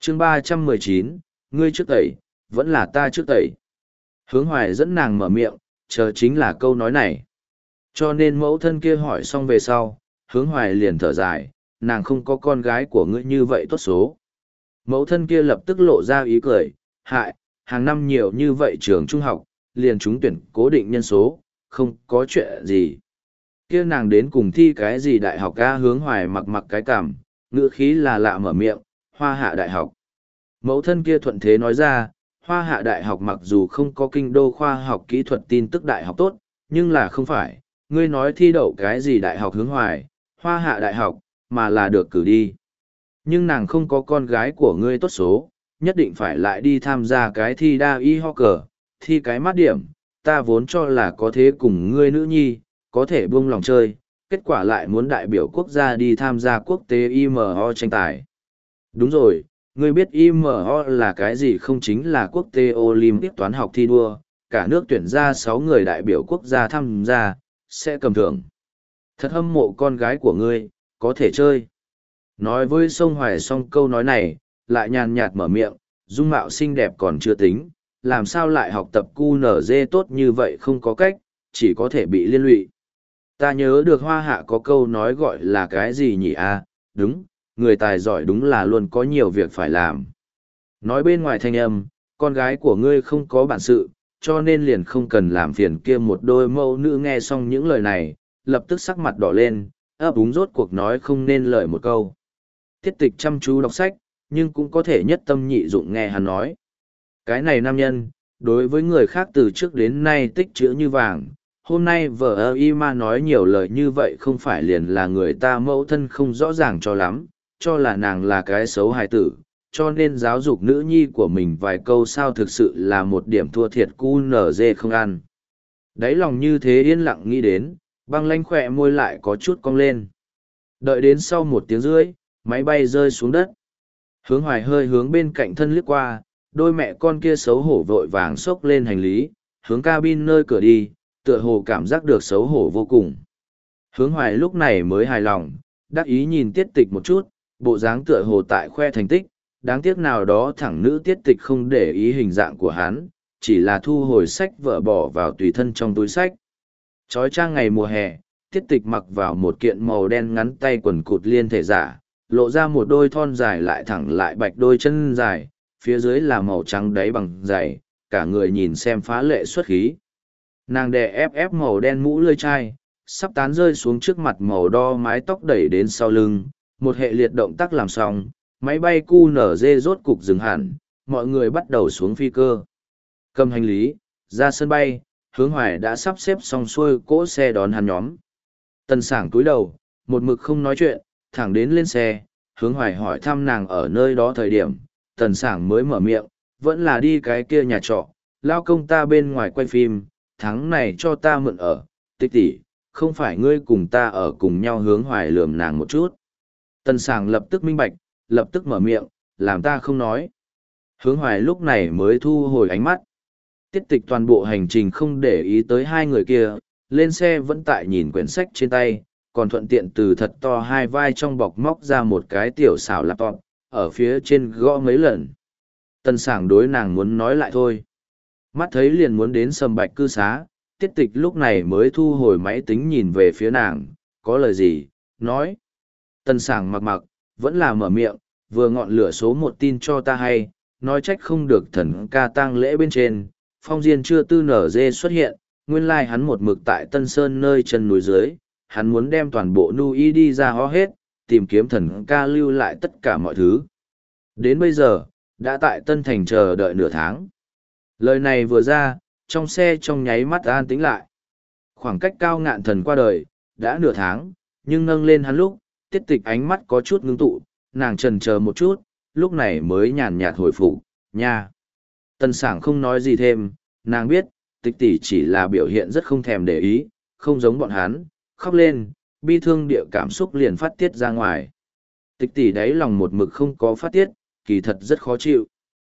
chương 319, ngươi trước tẩy, vẫn là ta trước tẩy. Hướng Hoài dẫn nàng mở miệng, chờ chính là câu nói này. Cho nên mẫu thân kia hỏi xong về sau, Hướng Hoài liền thở dài, nàng không có con gái của ngươi như vậy tốt số. Mẫu thân kia lập tức lộ ra ý cười, hại, hàng năm nhiều như vậy trường trung học, liền trúng tuyển cố định nhân số, không có chuyện gì. Kia nàng đến cùng thi cái gì đại học ca? Hướng Hoài mặc mặc cái cảm, ngữ khí là lạ mở miệng, Hoa Hạ Đại học. Mẫu thân kia thuận thế nói ra, Hoa Hạ Đại học mặc dù không có kinh đô khoa học kỹ thuật tin tức đại học tốt, nhưng là không phải, ngươi nói thi đậu cái gì đại học Hướng Hoài, Hoa Hạ Đại học, mà là được cử đi. Nhưng nàng không có con gái của ngươi tốt số, nhất định phải lại đi tham gia cái thi đa y ho cờ, thi cái mát điểm, ta vốn cho là có thế cùng ngươi nữ nhi, có thể buông lòng chơi, kết quả lại muốn đại biểu quốc gia đi tham gia quốc tế IMO tranh tài. Đúng rồi, ngươi biết IMO là cái gì không? Chính là quốc tế Olympic toán học thi đua, cả nước tuyển ra 6 người đại biểu quốc gia tham gia, sẽ cầm thưởng. Thật hâm mộ con gái của ngươi, có thể chơi. Nói với Sông Hoài xong câu nói này, lại nhàn nhạt mở miệng, dung mạo xinh đẹp còn chưa tính, làm sao lại học tập QNZ tốt như vậy không có cách, chỉ có thể bị liên lụy. Ta nhớ được Hoa Hạ có câu nói gọi là cái gì nhỉ? À, đúng, người tài giỏi đúng là luôn có nhiều việc phải làm. Nói bên ngoài thanh âm, con gái của ngươi không có bản sự, cho nên liền không cần làm phiền kia một đôi mẫu nữ. Nghe xong những lời này, lập tức sắc mặt đỏ lên, ấp úng rốt cuộc nói không nên lời một câu. Tiết Tịch chăm chú đọc sách, nhưng cũng có thể nhất tâm nhị dụng nghe hắn nói. Cái này nam nhân, đối với người khác từ trước đến nay tích chữ như vàng, hôm nay vợ y mà nói nhiều lời như vậy không phải liền là người ta mẫu thân không rõ ràng cho lắm, cho là nàng là cái xấu hài tử, cho nên giáo dục nữ nhi của mình vài câu sao thực sự là một điểm thua thiệt cu nở dê không ăn. Đáy lòng như thế yên lặng nghĩ đến, băng lanh khỏe môi lại có chút cong lên. Đợi đến sau 1 tiếng rưỡi, máy bay rơi xuống đất. Hướng Hoài hơi hướng bên cạnh thân liếc qua, đôi mẹ con kia xấu hổ vội vàng xốc lên hành lý, hướng cabin nơi cửa đi, tựa hồ cảm giác được xấu hổ vô cùng. Hướng Hoài lúc này mới hài lòng, đắc ý nhìn Tiết Tịch một chút, bộ dáng tựa hồ tại khoe thành tích, đáng tiếc nào đó thẳng nữ Tiết Tịch không để ý hình dạng của hắn, chỉ là thu hồi sách vở bỏ vào tùy thân trong túi sách. Chói chang ngày mùa hè, Tiết Tịch mặc vào một kiện màu đen ngắn tay quần cụt liên thể giả, lộ ra một đôi thon dài lại thẳng lại bạch đôi chân dài, phía dưới là màu trắng đáy bằng dày, cả người nhìn xem phá lệ xuất khí. Nàng đè ép màu đen mũ lưỡi chai, sắp tán rơi xuống trước mặt màu đo mái tóc đẩy đến sau lưng, một hệ liệt động tác làm xong, máy bay QNZ rốt cục dừng hẳn, mọi người bắt đầu xuống phi cơ. Cầm hành lý, ra sân bay, Hướng Hoài đã sắp xếp xong xuôi cỗ xe đón hắn nhóm. Tần Sảng cúi đầu, một mực không nói chuyện, thẳng đến lên xe, Hướng Hoài hỏi thăm nàng ở nơi đó thời điểm, Tần Sảng mới mở miệng, vẫn là đi cái kia nhà trọ, lao công ta bên ngoài quay phim, tháng này cho ta mượn ở, Tịch tỷ, không phải ngươi cùng ta ở cùng nhau. Hướng Hoài lườm nàng một chút. Tần Sảng lập tức minh bạch, lập tức mở miệng, làm ta không nói. Hướng Hoài lúc này mới thu hồi ánh mắt. Tiết Tịch toàn bộ hành trình không để ý tới hai người kia, lên xe vẫn tại nhìn quyển sách trên tay, còn thuận tiện từ thật to hai vai trong bọc móc ra một cái tiểu xảo laptop, ở phía trên gõ mấy lần. Tần Sảng đối nàng muốn nói lại thôi. Mắt thấy liền muốn đến Sầm Bạch cư xá, Tiết Tịch lúc này mới thu hồi máy tính nhìn về phía nàng, có lời gì, nói. Tần Sảng mặc mặc, vẫn là mở miệng, vừa ngọn lửa số 1 tin cho ta hay, nói trách không được thần ca tang lễ bên trên, Phong Diên chưa tư nở dê xuất hiện, nguyên lai hắn một mực tại Tân Sơn nơi chân núi dưới, hắn muốn đem toàn bộ Nui đi ra ho hết, tìm kiếm thần ca lưu lại tất cả mọi thứ. Đến bây giờ, đã tại Tân Thành chờ đợi nửa tháng. Lời này vừa ra, trong xe trong nháy mắt an tĩnh lại. Khoảng cách Cao Ngạn Thần qua đời, đã nửa tháng, nhưng nâng lên hắn lúc, Tiết Tịch ánh mắt có chút ngưng tụ, nàng chần chờ một chút, lúc này mới nhàn nhạt hồi phục, nha. Tần Sảng không nói gì thêm, nàng biết, Tịch tỷ chỉ là biểu hiện rất không thèm để ý, không giống bọn hắn, khóc lên, bi thương địa cảm xúc liền phát tiết ra ngoài. Tịch tỷ đáy lòng một mực không có phát tiết, kỳ thật rất khó chịu.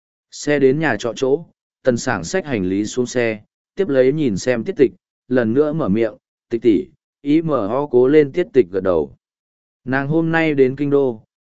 Xe đến nhà trọ chỗ, Tần Sảng xách hành lý xuống xe, tiếp lấy nhìn xem Tiết Tịch, lần nữa mở miệng, Tịch tỷ, ý mở ho cố lên. Tiết Tịch gật đầu. Nàng hôm nay đến kinh đô,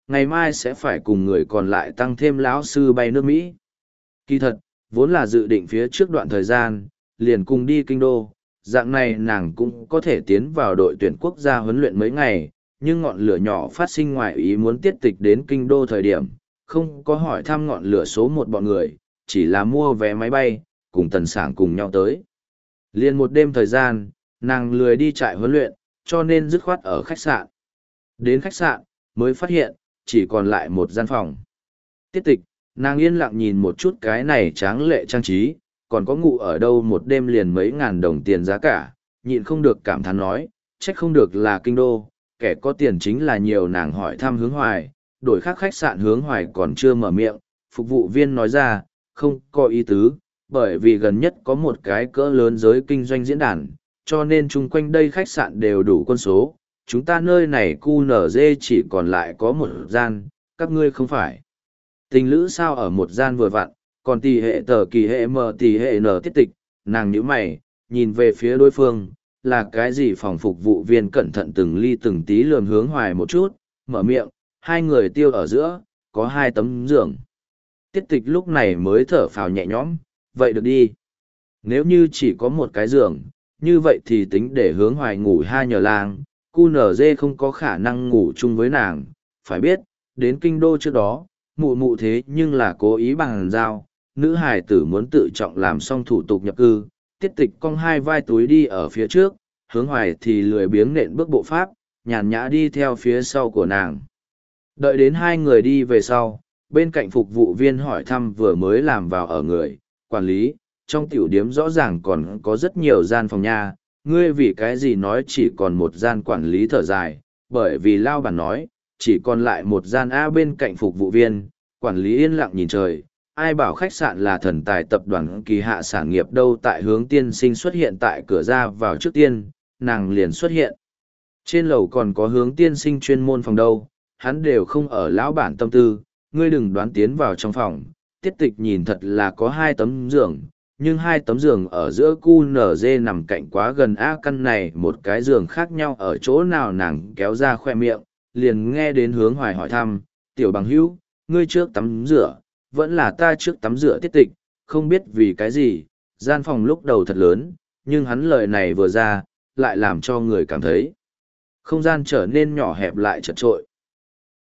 ngày mai sẽ phải cùng người còn lại tăng thêm lão sư bay nước Mỹ. Kỳ thật, vốn là dự định phía trước đoạn thời gian, liền cùng đi kinh đô, dạng này nàng cũng có thể tiến vào đội tuyển quốc gia huấn luyện mấy ngày, nhưng ngọn lửa nhỏ phát sinh ngoài ý muốn tiết tịch đến kinh đô thời điểm, không có hỏi thăm ngọn lửa số một bọn người, chỉ là mua vé máy bay, cùng Tần Sảng cùng nhau tới. Liền một đêm thời gian, nàng lười đi trại huấn luyện, cho nên dứt khoát ở khách sạn. Đến khách sạn, mới phát hiện, chỉ còn lại một gian phòng. Tiết tịch, nàng yên lặng nhìn một chút cái này tráng lệ trang trí, còn có ngủ ở đâu một đêm liền mấy ngàn đồng tiền giá cả, nhịn không được cảm thán nói, trách không được là kinh đô, kẻ có tiền chính là nhiều. Nàng hỏi thăm Hướng Hoài, đổi khác khách sạn Hướng Hoài còn chưa mở miệng, phục vụ viên nói ra, không có ý tứ, bởi vì gần nhất có một cái cỡ lớn giới kinh doanh diễn đàn, cho nên chung quanh đây khách sạn đều đủ quân số, chúng ta nơi này QNZ chỉ còn lại có một gian, các ngươi không phải. Tình lữ sao ở một gian vừa vặn, còn tỷ hệ tờ kỳ hệ m tỷ hệ n tiết tịch, nàng nhíu mày, nhìn về phía đối phương, là cái gì? Phòng phục vụ viên cẩn thận từng ly từng tí lườm Hướng Hoài một chút, mở miệng, hai người tiêu ở giữa, có 2 tấm giường. Tiết tịch lúc này mới thở phào nhẹ nhõm, vậy được đi. Nếu như chỉ có một cái giường, như vậy thì tính để Hướng Hoài ngủ hai nhờ lang, QNZ không có khả năng ngủ chung với nàng. Phải biết, đến kinh đô trước đó, mụ mụ thế nhưng là cố ý bằng giao, nữ hài tử muốn tự trọng làm xong thủ tục nhập cư, tiết tịch cong 2 vai túi đi ở phía trước, Hướng Hoài thì lười biếng nện bước bộ pháp, nhàn nhã đi theo phía sau của nàng. Đợi đến 2 người đi về sau, bên cạnh phục vụ viên hỏi thăm vừa mới làm vào ở người, quản lý, trong tiểu điếm rõ ràng còn có rất nhiều gian phòng nha, ngươi vì cái gì nói chỉ còn một gian? Quản lý thở dài, bởi vì lao bản nói, chỉ còn lại một gian A. Bên cạnh phục vụ viên, quản lý yên lặng nhìn trời, ai bảo khách sạn là thần tài tập đoàn kỳ hạ sản nghiệp đâu. Tại Hướng tiên sinh xuất hiện tại cửa ra vào trước tiên, nàng liền xuất hiện. Trên lầu còn có Hướng tiên sinh chuyên môn phòng đâu, hắn đều không ở lão bản tâm tư, ngươi đừng đoán tiến vào trong phòng. Tiết tịch nhìn thật là có 2 tấm giường, nhưng 2 tấm giường ở giữa QNZ nằm cạnh quá gần A. Căn này một cái giường khác nhau ở chỗ nào? Nàng kéo ra khoe miệng, liền nghe đến Hướng Hoài hỏi thăm, tiểu bằng hữu, ngươi trước tắm rửa, vẫn là ta trước tắm rửa? Tiết tịch, không biết vì cái gì, gian phòng lúc đầu thật lớn, nhưng hắn lời này vừa ra, lại làm cho người cảm thấy không gian trở nên nhỏ hẹp lại chật trội.